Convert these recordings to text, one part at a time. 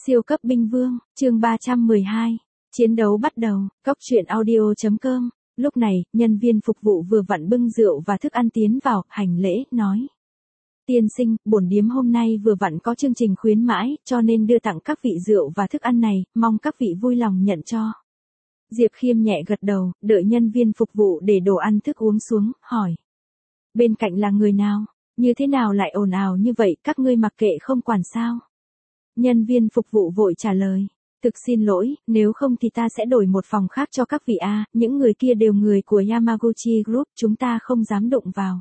Siêu cấp binh vương, chương 312. Chiến đấu bắt đầu, Cóc truyện audio.com. Lúc này, nhân viên phục vụ vừa vặn bưng rượu và thức ăn tiến vào, hành lễ, nói. Tiên sinh, bổn điếm hôm nay vừa vặn có chương trình khuyến mãi, cho nên đưa tặng các vị rượu và thức ăn này, mong các vị vui lòng nhận cho. Diệp Khiêm nhẹ gật đầu, đợi nhân viên phục vụ để đồ ăn thức uống xuống, hỏi. Bên cạnh là người nào? Như thế nào lại ồn ào như vậy, các ngươi mặc kệ không quản sao? Nhân viên phục vụ vội trả lời. Thực xin lỗi, nếu không thì ta sẽ đổi một phòng khác cho các vị a, những người kia đều người của Yamaguchi Group, chúng ta không dám đụng vào.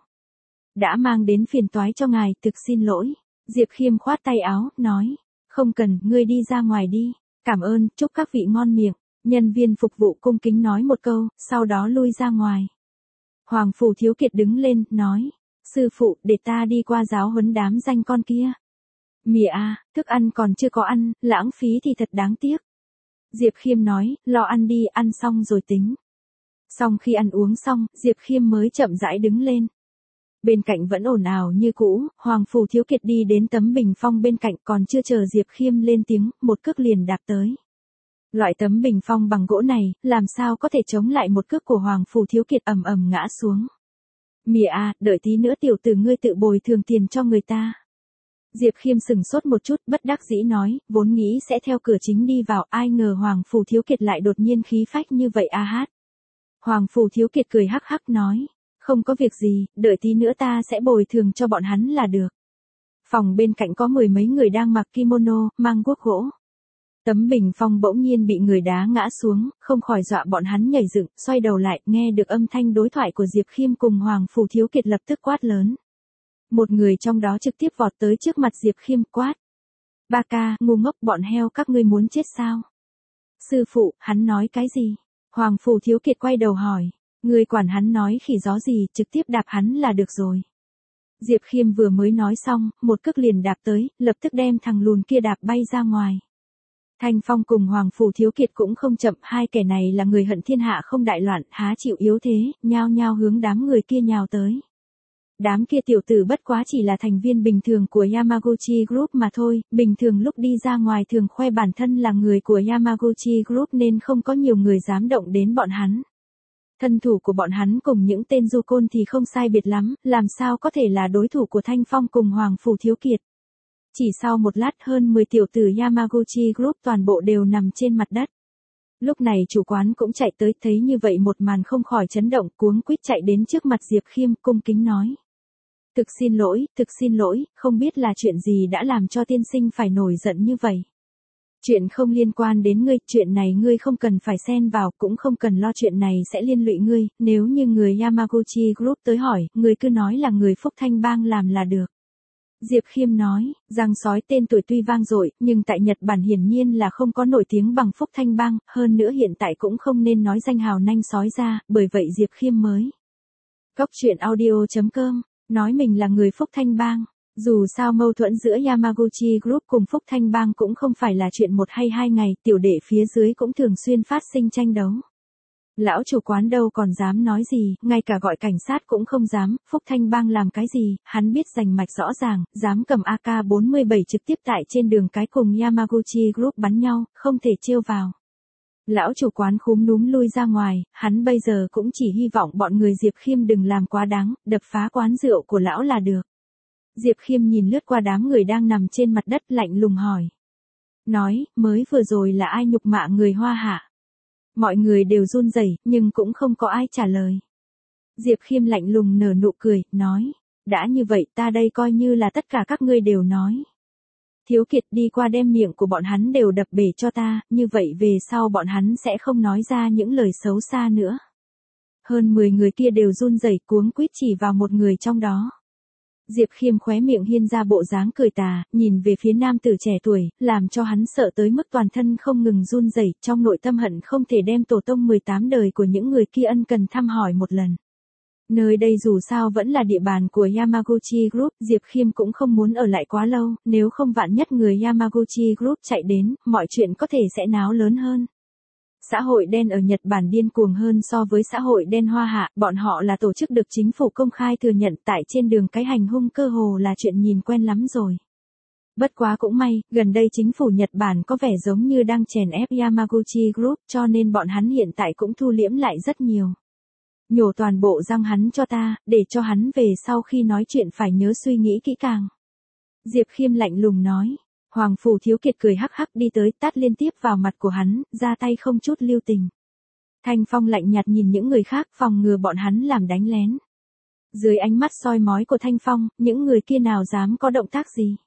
Đã mang đến phiền toái cho ngài, thực xin lỗi. Diệp Khiêm khoát tay áo, nói. Không cần, ngươi đi ra ngoài đi. Cảm ơn, chúc các vị ngon miệng. Nhân viên phục vụ cung kính nói một câu, sau đó lui ra ngoài. Hoàng Phủ Thiếu Kiệt đứng lên, nói. Sư phụ, để ta đi qua giáo huấn đám danh con kia. Mỉa à, thức ăn còn chưa có ăn, lãng phí thì thật đáng tiếc. Diệp Khiêm nói, lo ăn đi, ăn xong rồi tính. Xong khi ăn uống xong, Diệp Khiêm mới chậm rãi đứng lên. Bên cạnh vẫn ồn ào như cũ, Hoàng Phủ Thiếu Kiệt đi đến tấm bình phong bên cạnh, còn chưa chờ Diệp Khiêm lên tiếng, một cước liền đạp tới. Loại tấm bình phong bằng gỗ này, làm sao có thể chống lại một cước của Hoàng Phủ Thiếu Kiệt ầm ầm ngã xuống. Mỉa à, đợi tí nữa tiểu tử ngươi tự bồi thường tiền cho người ta. Diệp Khiêm sừng sốt một chút, bất đắc dĩ nói, vốn nghĩ sẽ theo cửa chính đi vào, ai ngờ Hoàng Phủ Thiếu Kiệt lại đột nhiên khí phách như vậy a hát. Hoàng Phủ Thiếu Kiệt cười hắc hắc nói, không có việc gì, đợi tí nữa ta sẽ bồi thường cho bọn hắn là được. Phòng bên cạnh có mười mấy người đang mặc kimono, mang guốc gỗ. Tấm bình phong bỗng nhiên bị người đá ngã xuống, không khỏi dọa bọn hắn nhảy dựng, xoay đầu lại, nghe được âm thanh đối thoại của Diệp Khiêm cùng Hoàng Phủ Thiếu Kiệt lập tức quát lớn. Một người trong đó trực tiếp vọt tới trước mặt Diệp Khiêm quát. Ba ca, ngu ngốc, bọn heo các ngươi muốn chết sao? Sư phụ, hắn nói cái gì? Hoàng Phủ Thiếu Kiệt quay đầu hỏi. Người quản hắn nói khỉ gió gì, trực tiếp đạp hắn là được rồi. Diệp Khiêm vừa mới nói xong, một cước liền đạp tới, lập tức đem thằng lùn kia đạp bay ra ngoài. Thanh Phong cùng Hoàng Phủ Thiếu Kiệt cũng không chậm, hai kẻ này là người hận thiên hạ không đại loạn, há chịu yếu thế, nhao nhao hướng đám người kia nhào tới. Đám kia tiểu tử bất quá chỉ là thành viên bình thường của Yamaguchi Group mà thôi, bình thường lúc đi ra ngoài thường khoe bản thân là người của Yamaguchi Group nên không có nhiều người dám động đến bọn hắn. Thân thủ của bọn hắn cùng những tên du côn thì không sai biệt lắm, làm sao có thể là đối thủ của Thanh Phong cùng Hoàng Phủ Thiếu Kiệt. Chỉ sau một lát hơn 10 tiểu tử Yamaguchi Group toàn bộ đều nằm trên mặt đất. Lúc này chủ quán cũng chạy tới, thấy như vậy một màn không khỏi chấn động, cuống quýt chạy đến trước mặt Diệp Khiêm, cung kính nói. Thực xin lỗi, không biết là chuyện gì đã làm cho tiên sinh phải nổi giận như vậy. Chuyện không liên quan đến ngươi, chuyện này ngươi không cần phải xen vào, cũng không cần lo chuyện này sẽ liên lụy ngươi, nếu như người Yamaguchi Group tới hỏi, ngươi cứ nói là người Phúc Thanh Bang làm là được. Diệp Khiêm nói, giang sói tên tuổi tuy vang dội, nhưng tại Nhật Bản hiển nhiên là không có nổi tiếng bằng Phúc Thanh Bang, hơn nữa hiện tại cũng không nên nói danh hào nanh sói ra, bởi vậy Diệp Khiêm mới. Cóc truyện audio.com, nói mình là người Phúc Thanh Bang. Dù sao mâu thuẫn giữa Yamaguchi Group cùng Phúc Thanh Bang cũng không phải là chuyện một hay hai ngày, tiểu đệ phía dưới cũng thường xuyên phát sinh tranh đấu. Lão chủ quán đâu còn dám nói gì, ngay cả gọi cảnh sát cũng không dám, Phúc Thanh Bang làm cái gì, hắn biết rành mạch rõ ràng, dám cầm AK-47 trực tiếp tại trên đường cái cùng Yamaguchi Group bắn nhau, không thể trêu vào. Lão chủ quán khúm núm lui ra ngoài, hắn bây giờ cũng chỉ hy vọng bọn người Diệp Khiêm đừng làm quá đáng, đập phá quán rượu của lão là được. Diệp Khiêm nhìn lướt qua đám người đang nằm trên mặt đất lạnh lùng hỏi. Nói, mới vừa rồi là ai nhục mạ người Hoa hạ? Mọi người đều run rẩy, nhưng cũng không có ai trả lời. Diệp Khiêm lạnh lùng nở nụ cười, nói. Đã như vậy ta đây coi như là tất cả các ngươi đều nói. Thiếu Kiệt đi qua đem miệng của bọn hắn đều đập bể cho ta, như vậy về sau bọn hắn sẽ không nói ra những lời xấu xa nữa. Hơn 10 người kia đều run rẩy cuống quýt chỉ vào một người trong đó. Diệp Khiêm khóe miệng hiên ra bộ dáng cười tà, nhìn về phía nam tử trẻ tuổi, làm cho hắn sợ tới mức toàn thân không ngừng run rẩy, trong nội tâm hận không thể đem tổ tông 18 đời của những người kia ân cần thăm hỏi một lần. Nơi đây dù sao vẫn là địa bàn của Yamaguchi Group, Diệp Khiêm cũng không muốn ở lại quá lâu, nếu không vạn nhất người Yamaguchi Group chạy đến, mọi chuyện có thể sẽ náo lớn hơn. Xã hội đen ở Nhật Bản điên cuồng hơn so với xã hội đen Hoa hạ, bọn họ là tổ chức được chính phủ công khai thừa nhận tại trên đường cái hành hung cơ hồ là chuyện nhìn quen lắm rồi. Bất quá cũng may, gần đây chính phủ Nhật Bản có vẻ giống như đang chèn ép Yamaguchi Group cho nên bọn hắn hiện tại cũng thu liễm lại rất nhiều. Nhổ toàn bộ răng hắn cho ta, để cho hắn về sau khi nói chuyện phải nhớ suy nghĩ kỹ càng. Diệp Khiêm lạnh lùng nói. Hoàng Phủ Thiếu Kiệt cười hắc hắc đi tới tát liên tiếp vào mặt của hắn, ra tay không chút lưu tình. Thanh Phong lạnh nhạt nhìn những người khác phòng ngừa bọn hắn làm đánh lén. Dưới ánh mắt soi mói của Thanh Phong, những người kia nào dám có động tác gì.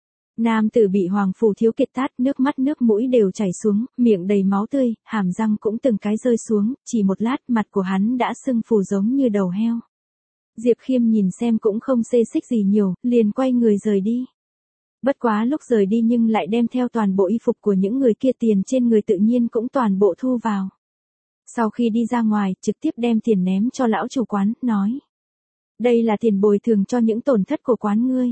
Nam tử bị Hoàng Phủ Thiếu Kiệt tát, nước mắt nước mũi đều chảy xuống, miệng đầy máu tươi, hàm răng cũng từng cái rơi xuống, chỉ một lát mặt của hắn đã sưng phù giống như đầu heo. Diệp Khiêm nhìn xem cũng không xê xích gì nhiều, liền quay người rời đi. Bất quá lúc rời đi nhưng lại đem theo toàn bộ y phục của những người kia, tiền trên người tự nhiên cũng toàn bộ thu vào. Sau khi đi ra ngoài, trực tiếp đem tiền ném cho lão chủ quán, nói. Đây là tiền bồi thường cho những tổn thất của quán ngươi.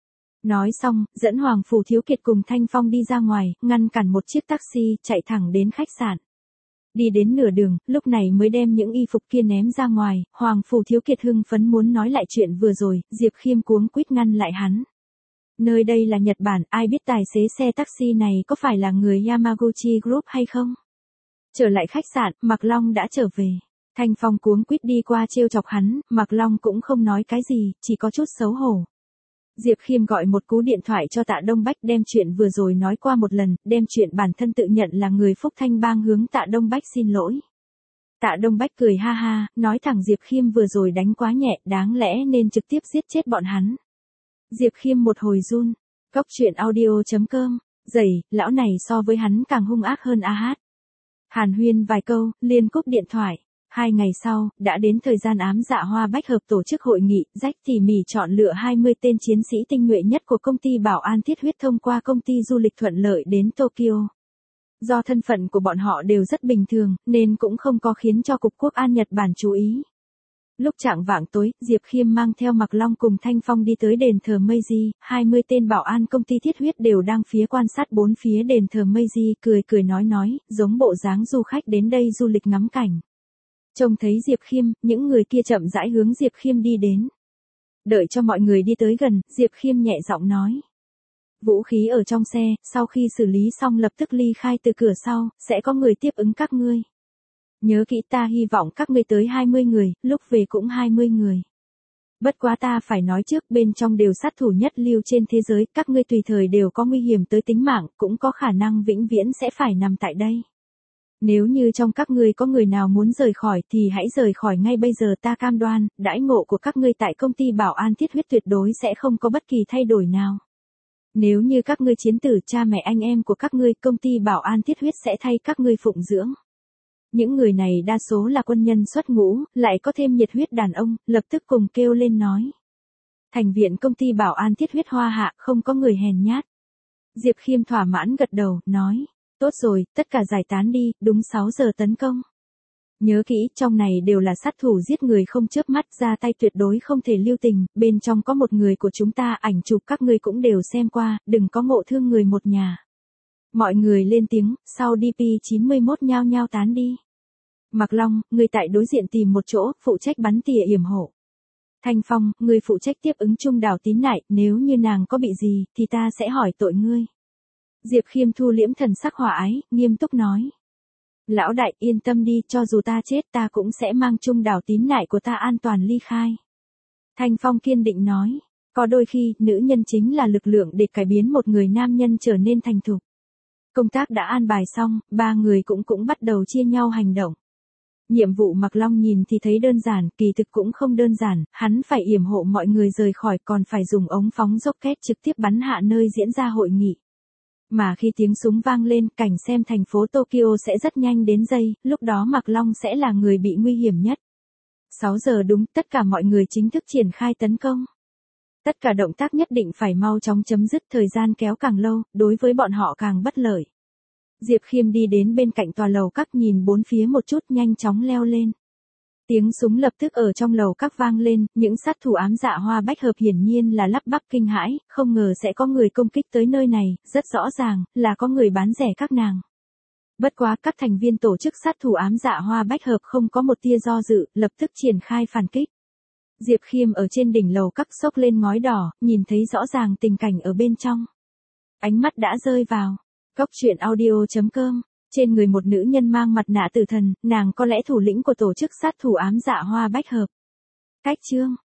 Nói xong, dẫn Hoàng Phủ Thiếu Kiệt cùng Thanh Phong đi ra ngoài, ngăn cản một chiếc taxi, chạy thẳng đến khách sạn. Đi đến nửa đường, lúc này mới đem những y phục kia ném ra ngoài, Hoàng Phủ Thiếu Kiệt hưng phấn muốn nói lại chuyện vừa rồi, Diệp Khiêm cuống quýt ngăn lại hắn. Nơi đây là Nhật Bản, ai biết tài xế xe taxi này có phải là người Yamaguchi Group hay không? Trở lại khách sạn, Mạc Long đã trở về. Thanh Phong cuống quýt đi qua trêu chọc hắn, Mạc Long cũng không nói cái gì, chỉ có chút xấu hổ. Diệp Khiêm gọi một cú điện thoại cho Tạ Đông Bách đem chuyện vừa rồi nói qua một lần, đem chuyện bản thân tự nhận là người Phúc Thanh Bang hướng Tạ Đông Bách xin lỗi. Tạ Đông Bách cười ha ha, nói thẳng Diệp Khiêm vừa rồi đánh quá nhẹ, đáng lẽ nên trực tiếp giết chết bọn hắn. Diệp Khiêm một hồi run, cóc truyện audio.com, dày, lão này so với hắn càng hung ác hơn a hát. Hàn huyên vài câu, liền cúp điện thoại. 2 ngày sau, đã đến thời gian Ám Dạ Hoa Bách Hợp tổ chức hội nghị, rách tỉ mỉ chọn lựa 20 tên chiến sĩ tinh nhuệ nhất của công ty bảo an thiết huyết thông qua công ty du lịch thuận lợi đến Tokyo. Do thân phận của bọn họ đều rất bình thường, nên cũng không có khiến cho Cục Quốc an Nhật Bản chú ý. Lúc chạng vạng tối, Diệp Khiêm mang theo Mạc Long cùng Thanh Phong đi tới đền thờ Meiji, 20 tên bảo an công ty thiết huyết đều đang phía quan sát bốn phía đền thờ Meiji, cười nói, giống bộ dáng du khách đến đây du lịch ngắm cảnh. Trông thấy Diệp Khiêm, những người kia chậm rãi hướng Diệp Khiêm đi đến. Đợi cho mọi người đi tới gần, Diệp Khiêm nhẹ giọng nói. Vũ khí ở trong xe, sau khi xử lý xong lập tức ly khai từ cửa sau, sẽ có người tiếp ứng các ngươi. Nhớ kỹ, ta hy vọng các ngươi tới 20 người, lúc về cũng 20 người. Bất quá ta phải nói trước, bên trong đều sát thủ nhất lưu trên thế giới, các ngươi tùy thời đều có nguy hiểm tới tính mạng, cũng có khả năng vĩnh viễn sẽ phải nằm tại đây. Nếu như trong các ngươi có người nào muốn rời khỏi thì hãy rời khỏi ngay bây giờ, ta cam đoan, đãi ngộ của các ngươi tại công ty bảo an thiết huyết tuyệt đối sẽ không có bất kỳ thay đổi nào. Nếu như các ngươi chiến tử, cha mẹ anh em của các ngươi, công ty bảo an thiết huyết sẽ thay các ngươi phụng dưỡng. Những người này đa số là quân nhân xuất ngũ, lại có thêm nhiệt huyết đàn ông, lập tức cùng kêu lên nói. Thành viện công ty bảo an thiết huyết Hoa Hạ không có người hèn nhát. Diệp Khiêm thỏa mãn gật đầu, nói. Tốt rồi, tất cả giải tán đi, đúng 6 giờ tấn công. Nhớ kỹ, trong này đều là sát thủ giết người không chớp mắt, ra tay tuyệt đối không thể lưu tình, bên trong có một người của chúng ta, ảnh chụp các ngươi cũng đều xem qua, đừng có ngộ thương người một nhà. Mọi người lên tiếng, sau DP91 nhao nhao tán đi. Mạc Long, người tại đối diện tìm một chỗ, phụ trách bắn tỉa yểm hộ. Thanh Phong, người phụ trách tiếp ứng Trung Đào Tín Nại, nếu như nàng có bị gì, thì ta sẽ hỏi tội ngươi. Diệp Khiêm thu liễm thần sắc hòa ái, nghiêm túc nói. Lão đại, yên tâm đi, cho dù ta chết ta cũng sẽ mang Trung Đào Tín Nại của ta an toàn ly khai. Thanh Phong kiên định nói. Có đôi khi, nữ nhân chính là lực lượng để cải biến một người nam nhân trở nên thành thục. Công tác đã an bài xong, 3 người cũng bắt đầu chia nhau hành động. Nhiệm vụ Mạc Long nhìn thì thấy đơn giản, kỳ thực cũng không đơn giản, hắn phải yểm hộ mọi người rời khỏi, còn phải dùng ống phóng rocket trực tiếp bắn hạ nơi diễn ra hội nghị. Mà khi tiếng súng vang lên, cảnh xem thành phố Tokyo sẽ rất nhanh đến giây, lúc đó Mạc Long sẽ là người bị nguy hiểm nhất. 6 giờ đúng, tất cả mọi người chính thức triển khai tấn công. Tất cả động tác nhất định phải mau chóng chấm dứt, thời gian kéo càng lâu, đối với bọn họ càng bất lợi. Diệp Khiêm đi đến bên cạnh tòa lầu các, nhìn bốn phía một chút, nhanh chóng leo lên. Tiếng súng lập tức ở trong lầu các vang lên, những sát thủ Ám Dạ Hoa Bách Hợp hiển nhiên là lắp bắp kinh hãi, không ngờ sẽ có người công kích tới nơi này, rất rõ ràng, là có người bán rẻ các nàng. Bất quá, các thành viên tổ chức sát thủ Ám Dạ Hoa Bách Hợp không có một tia do dự, lập tức triển khai phản kích. Diệp Khiêm ở trên đỉnh lầu các xốc lên ngói đỏ, nhìn thấy rõ ràng tình cảnh ở bên trong. Ánh mắt đã rơi vào. Cốc truyện audio.com. Trên người một nữ nhân mang mặt nạ tử thần, nàng có lẽ thủ lĩnh của tổ chức sát thủ ám dạ Hoa Bách Hợp. Cách chương.